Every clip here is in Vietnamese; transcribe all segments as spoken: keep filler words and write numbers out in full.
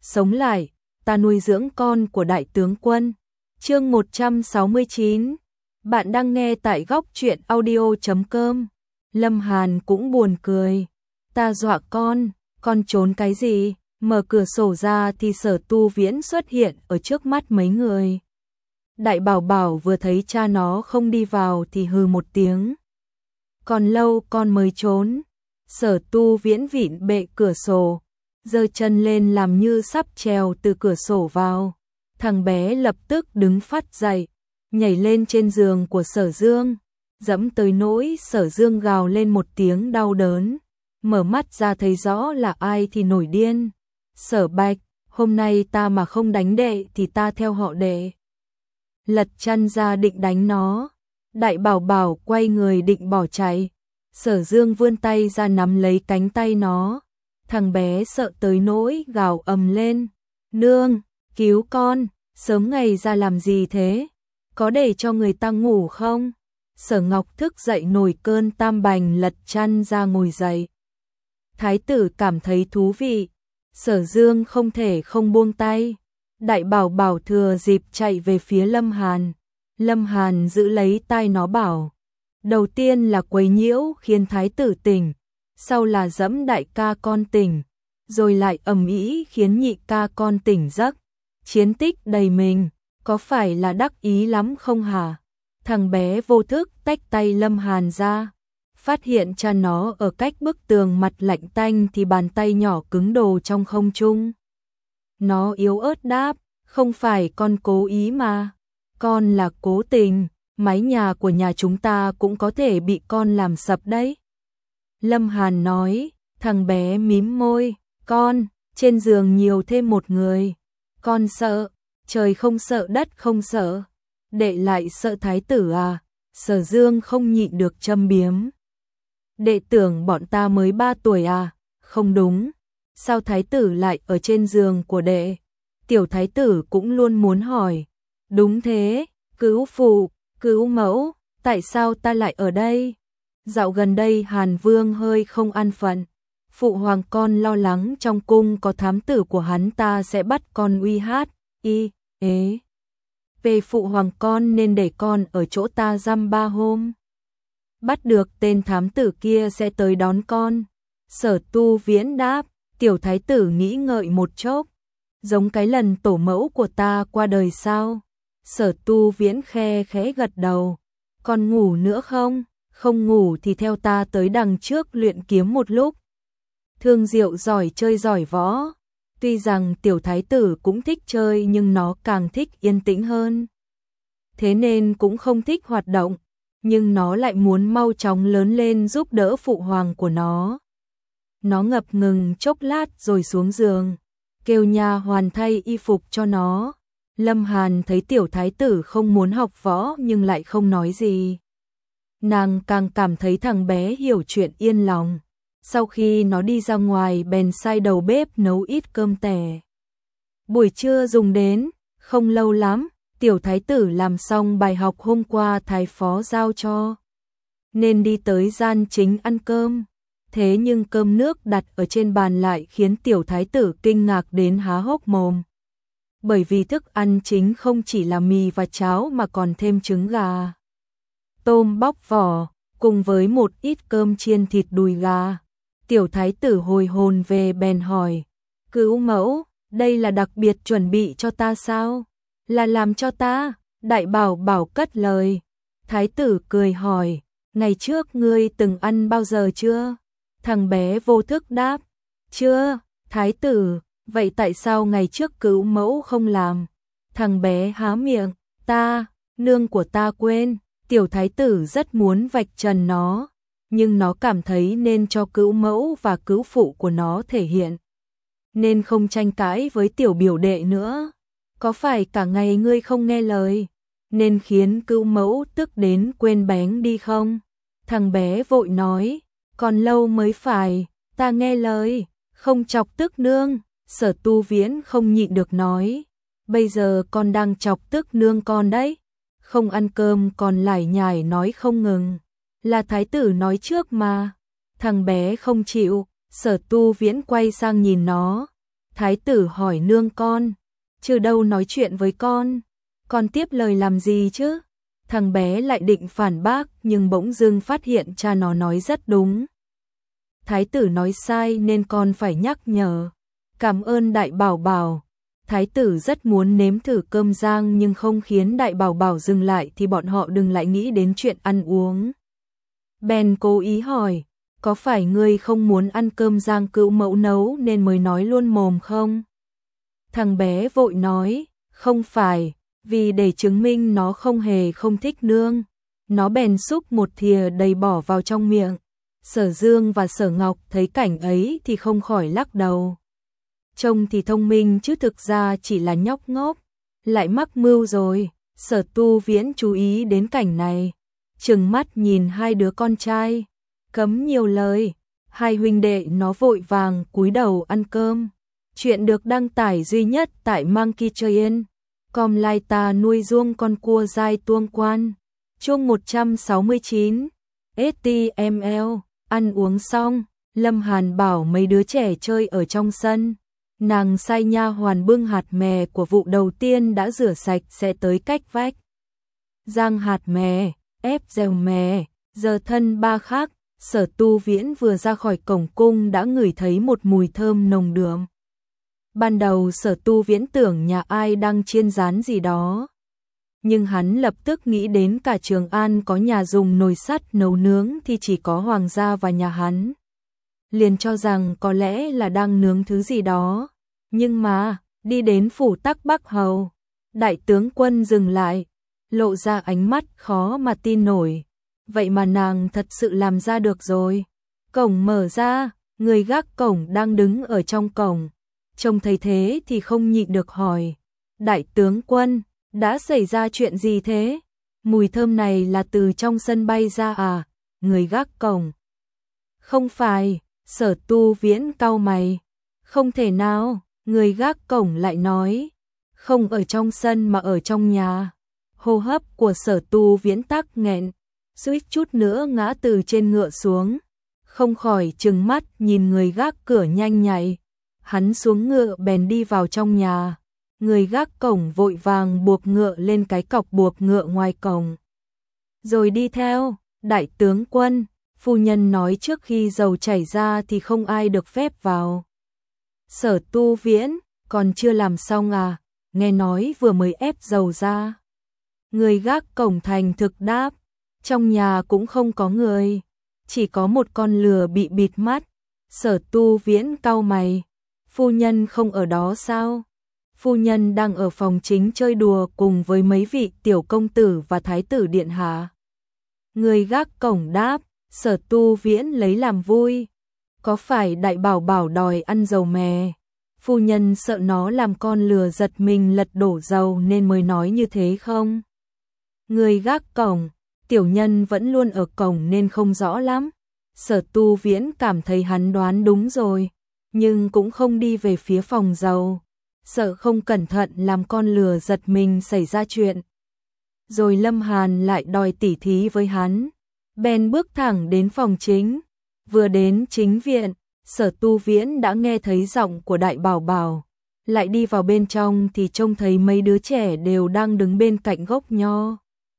sống lại, ta nuôi dưỡng con của đại tướng quân. Chương một trăm sáu mươi chín. Bạn đang nghe tại góc truyện audio chấm com. Lâm Hàn cũng buồn cười. Ta dọa con, con trốn cái gì? Mở cửa sổ ra thì Sở Tu Viễn xuất hiện ở trước mắt mấy người. Đại Bảo Bảo vừa thấy cha nó không đi vào thì hừ một tiếng. Còn lâu con mới trốn. Sở Tu Viễn vịn bệ cửa sổ, giơ chân lên làm như sắp trèo từ cửa sổ vào. Thằng bé lập tức đứng phát dậy, nhảy lên trên giường của Sở Dương, dẫm tới nỗi Sở Dương gào lên một tiếng đau đớn. Mở mắt ra thấy rõ là ai thì nổi điên. Sở Bạch, hôm nay ta mà không đánh đệ thì ta theo họ đệ. Lật chăn ra định đánh nó. Đại Bảo Bảo quay người định bỏ chạy. Sở Dương vươn tay ra nắm lấy cánh tay nó. Thằng bé sợ tới nỗi gào ầm lên. Nương, cứu con, sớm ngày ra làm gì thế? Có để cho người ta ngủ không? Sở Ngọc thức dậy nổi cơn tam bành lật chăn ra ngồi dậy. Thái tử cảm thấy thú vị. Sở Dương không thể không buông tay. Đại Bảo Bảo thừa dịp chạy về phía Lâm Hàn. Lâm Hàn giữ lấy tai nó bảo. Đầu tiên là quấy nhiễu khiến thái tử tỉnh, sau là dẫm đại ca con tỉnh, rồi lại ầm ĩ khiến nhị ca con tỉnh giấc. Chiến tích đầy mình, có phải là đắc ý lắm không hả? Thằng bé vô thức tách tay Lâm Hàn ra, phát hiện cha nó ở cách bức tường mặt lạnh tanh thì bàn tay nhỏ cứng đờ trong không trung. Nó yếu ớt đáp, không phải con cố ý mà, con là cố tình. Mái nhà của nhà chúng ta cũng có thể bị con làm sập đấy. Lâm Hàn nói. Thằng bé mím môi. Con, trên giường nhiều thêm một người. Con sợ, trời không sợ đất không sợ. Đệ lại sợ thái tử à? Sở Dương không nhịn được châm biếm. Đệ tưởng bọn ta mới ba tuổi à? Không đúng. Sao thái tử lại ở trên giường của đệ? Tiểu thái tử cũng luôn muốn hỏi. Đúng thế, cứu phụ. Cứu mẫu, tại sao ta lại ở đây? Dạo gần đây Hàn Vương hơi không an phận. Phụ hoàng con lo lắng trong cung có thám tử của hắn ta sẽ bắt con uy hát, y, ế. Về phụ hoàng con nên để con ở chỗ ta dăm ba hôm. Bắt được tên thám tử kia sẽ tới đón con. Sở Tu Viễn đáp, tiểu thái tử nghĩ ngợi một chốc. Giống cái lần tổ mẫu của ta qua đời sao? Sở Tu Viễn khe khẽ gật đầu. Còn ngủ nữa không? Không ngủ thì theo ta tới đằng trước luyện kiếm một lúc. Thương Diệu giỏi chơi giỏi võ. Tuy rằng tiểu thái tử cũng thích chơi nhưng nó càng thích yên tĩnh hơn. Thế nên cũng không thích hoạt động. Nhưng nó lại muốn mau chóng lớn lên giúp đỡ phụ hoàng của nó. Nó ngập ngừng chốc lát rồi xuống giường. Kêu nha hoàn thay y phục cho nó. Lâm Hàn thấy tiểu thái tử không muốn học võ nhưng lại không nói gì. Nàng càng cảm thấy thằng bé hiểu chuyện yên lòng. Sau khi nó đi ra ngoài bèn sai đầu bếp nấu ít cơm tẻ. Buổi trưa dùng đến, không lâu lắm, tiểu thái tử làm xong bài học hôm qua thái phó giao cho. Nên đi tới gian chính ăn cơm. Thế nhưng cơm nước đặt ở trên bàn lại khiến tiểu thái tử kinh ngạc đến há hốc mồm. Bởi vì thức ăn chính không chỉ là mì và cháo mà còn thêm trứng gà, tôm bóc vỏ, cùng với một ít cơm chiên thịt đùi gà. Tiểu thái tử hồi hồn về bèn hỏi, cứu mẫu, đây là đặc biệt chuẩn bị cho ta sao? Là làm cho ta? Đại Bảo Bảo cất lời. Thái tử cười hỏi, ngày trước ngươi từng ăn bao giờ chưa? Thằng bé vô thức đáp, chưa. Thái tử, vậy tại sao ngày trước cứu mẫu không làm? Thằng bé há miệng, ta, nương của ta quên. Tiểu thái tử rất muốn vạch trần nó, nhưng nó cảm thấy nên cho cứu mẫu và cứu phụ của nó thể hiện. Nên không tranh cãi với tiểu biểu đệ nữa. Có phải cả ngày ngươi không nghe lời, nên khiến cứu mẫu tức đến quên bén đi không? Thằng bé vội nói, còn lâu mới phải, ta nghe lời, không chọc tức nương. Sở Tu Viễn không nhịn được nói, bây giờ con đang chọc tức nương con đấy. Không ăn cơm còn lải nhải nói không ngừng. Là thái tử nói trước mà. Thằng bé không chịu, Sở Tu Viễn quay sang nhìn nó. Thái tử hỏi nương con, chứ đâu nói chuyện với con, con tiếp lời làm gì chứ? Thằng bé lại định phản bác nhưng bỗng dưng phát hiện cha nó nói rất đúng. Thái tử nói sai nên con phải nhắc nhở. Cảm ơn đại bảo bảo. Thái tử rất muốn nếm thử cơm rang nhưng không khiến đại bảo bảo dừng lại thì bọn họ đừng lại nghĩ đến chuyện ăn uống. Bèn cố ý hỏi, có phải ngươi không muốn ăn cơm rang cữu mẫu nấu nên mới nói luôn mồm không? Thằng bé vội nói, không phải, vì để chứng minh nó không hề không thích nương. Nó bèn xúc một thìa đầy bỏ vào trong miệng. Sở Dương và Sở Ngọc thấy cảnh ấy thì không khỏi lắc đầu. Trông thì thông minh chứ thực ra chỉ là nhóc ngốc, lại mắc mưu rồi. Sở Tu Viễn chú ý đến cảnh này, trừng mắt nhìn hai đứa con trai, cấm nhiều lời. Hai huynh đệ nó vội vàng cúi đầu ăn cơm. Chuyện được đăng tải duy nhất tại Monkey Train. Com lai ta nuôi ruông con cua dai tuông quan. Chương một trăm sáu mươi chín. ét tê em lờ. Ăn uống xong, Lâm Hàn bảo mấy đứa trẻ chơi ở trong sân. Nàng sai nha hoàn bưng hạt mè của vụ đầu tiên đã rửa sạch sẽ tới cách vách. Rang hạt mè, ép dèo mè, giờ thân ba khác. Sở Tu Viễn vừa ra khỏi cổng cung đã ngửi thấy một mùi thơm nồng đượm. Ban đầu Sở Tu Viễn tưởng nhà ai đang chiên rán gì đó. Nhưng hắn lập tức nghĩ đến cả Trường An có nhà dùng nồi sắt nấu nướng thì chỉ có Hoàng gia và nhà hắn. Liền cho rằng có lẽ là đang nướng thứ gì đó. Nhưng mà, đi đến phủ Tắc Bắc Hầu, đại tướng quân dừng lại, lộ ra ánh mắt khó mà tin nổi. Vậy mà nàng thật sự làm ra được rồi. Cổng mở ra, người gác cổng đang đứng ở trong cổng. Trông thấy thế thì không nhịn được hỏi, đại tướng quân, đã xảy ra chuyện gì thế? Mùi thơm này là từ trong sân bay ra à? Người gác cổng. Không phải, Sở Tu Viễn cau mày. Không thể nào, người gác cổng lại nói. Không ở trong sân mà ở trong nhà. Hô hấp của Sở Tu Viễn tắc nghẹn, suýt chút nữa ngã từ trên ngựa xuống. Không khỏi trừng mắt nhìn người gác cửa nhanh nhạy. Hắn xuống ngựa bèn đi vào trong nhà. Người gác cổng vội vàng buộc ngựa lên cái cọc buộc ngựa ngoài cổng. Rồi đi theo, đại tướng quân, phu nhân nói trước khi dầu chảy ra thì không ai được phép vào. Sở Tu Viễn, còn chưa làm xong à, nghe nói vừa mới ép dầu ra. Người gác cổng thành thực đáp, trong nhà cũng không có người, chỉ có một con lừa bị bịt mắt. Sở Tu Viễn cau mày, phu nhân không ở đó sao? Phu nhân đang ở phòng chính chơi đùa cùng với mấy vị tiểu công tử và thái tử điện hạ. Người gác cổng đáp, Sở Tu Viễn lấy làm vui. Có phải đại bảo bảo đòi ăn dầu mè? Phu nhân sợ nó làm con lừa giật mình lật đổ dầu nên mới nói như thế không? Người gác cổng, tiểu nhân vẫn luôn ở cổng nên không rõ lắm. Sở Tu Viễn cảm thấy hắn đoán đúng rồi, nhưng cũng không đi về phía phòng dầu, sợ không cẩn thận làm con lừa giật mình xảy ra chuyện. Rồi Lâm Hàn lại đòi tỉ thí với hắn, bèn bước thẳng đến phòng chính. Vừa đến chính viện, Sở Tu Viễn đã nghe thấy giọng của đại bảo bảo. Lại đi vào bên trong thì trông thấy mấy đứa trẻ đều đang đứng bên cạnh gốc nho,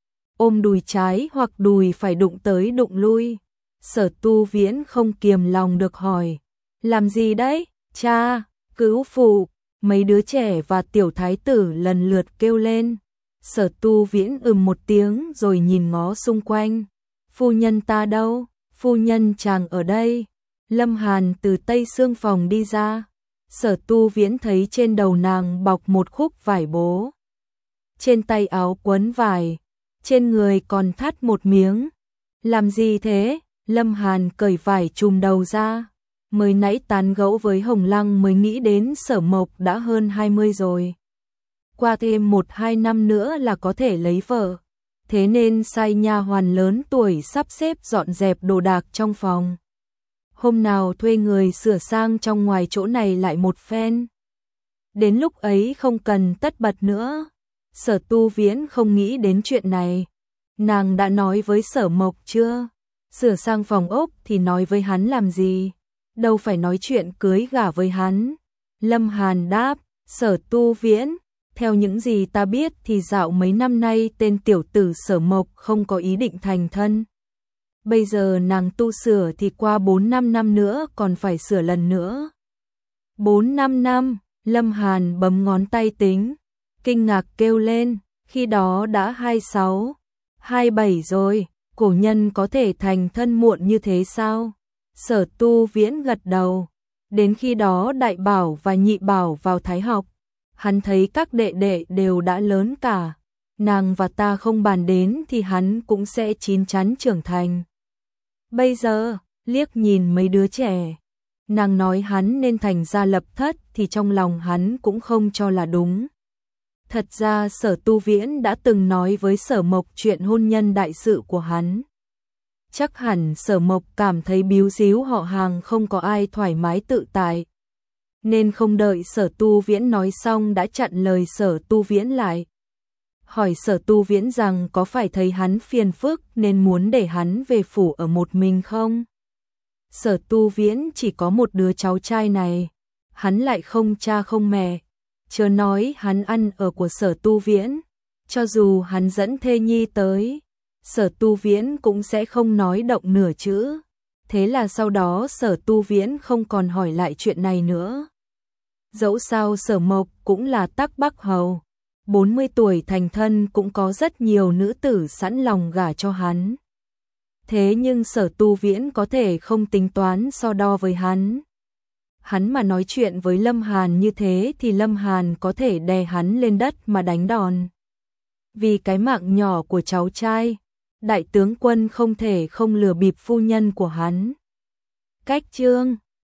ôm đùi trái hoặc đùi phải đụng tới đụng lui. Sở Tu Viễn không kiềm lòng được hỏi, làm gì đấy, cha, cứu phụ. Mấy đứa trẻ và tiểu thái tử lần lượt kêu lên. Sở Tu Viễn ừm một tiếng rồi nhìn ngó xung quanh. Phu nhân ta đâu? Phu nhân chàng ở đây. Lâm Hàn từ tây xương phòng đi ra. Sở Tu Viễn thấy trên đầu nàng bọc một khúc vải bố, trên tay áo quấn vải, trên người còn thắt một miếng. Làm gì thế? Lâm Hàn cởi vải trùm đầu ra. Mới nãy tán gẫu với Hồng Lăng mới nghĩ đến Sở Mộc đã hơn hai mươi rồi. Qua thêm một hai năm nữa là có thể lấy vợ. Thế nên sai nha hoàn lớn tuổi sắp xếp dọn dẹp đồ đạc trong phòng. Hôm nào thuê người sửa sang trong ngoài chỗ này lại một phen. Đến lúc ấy không cần tất bật nữa. Sở Tu Viễn không nghĩ đến chuyện này. Nàng đã nói với Sở Mộc chưa? Sửa sang phòng ốc thì nói với hắn làm gì? Đâu phải nói chuyện cưới gả với hắn. Lâm Hàn đáp, Sở Tu Viễn, theo những gì ta biết thì dạo mấy năm nay tên tiểu tử Sở Mộc không có ý định thành thân. Bây giờ nàng tu sửa thì qua bốn năm năm nữa còn phải sửa lần nữa. bốn năm năm, Lâm Hàn bấm ngón tay tính, kinh ngạc kêu lên, khi đó đã hai sáu, hai bảy rồi, cổ nhân có thể thành thân muộn như thế sao? Sở Tu Viễn gật đầu, đến khi đó Đại Bảo và Nhị Bảo vào Thái học, hắn thấy các đệ đệ đều đã lớn cả, nàng và ta không bàn đến thì hắn cũng sẽ chín chắn trưởng thành. Bây giờ, liếc nhìn mấy đứa trẻ, nàng nói hắn nên thành gia lập thất thì trong lòng hắn cũng không cho là đúng. Thật ra Sở Tu Viễn đã từng nói với Sở Mộc chuyện hôn nhân đại sự của hắn. Chắc hẳn Sở Mộc cảm thấy bíu díu họ hàng không có ai thoải mái tự tại, nên không đợi Sở Tu Viễn nói xong đã chặn lời Sở Tu Viễn lại. Hỏi Sở Tu Viễn rằng có phải thấy hắn phiền phức nên muốn để hắn về phủ ở một mình không? Sở Tu Viễn chỉ có một đứa cháu trai này, hắn lại không cha không mẹ, chớ nói hắn ăn ở của Sở Tu Viễn, cho dù hắn dẫn thê nhi tới, Sở Tu Viễn cũng sẽ không nói động nửa chữ. Thế là sau đó Sở Tu Viễn không còn hỏi lại chuyện này nữa. Dẫu sao Sở Mộc cũng là Tắc Bắc Hầu, bốn mươi tuổi thành thân cũng có rất nhiều nữ tử sẵn lòng gả cho hắn. Thế nhưng Sở Tu Viễn có thể không tính toán so đo với hắn. Hắn mà nói chuyện với Lâm Hàn như thế thì Lâm Hàn có thể đè hắn lên đất mà đánh đòn. Vì cái mạng nhỏ của cháu trai, đại tướng quân không thể không lừa bịp phu nhân của hắn. Cách chương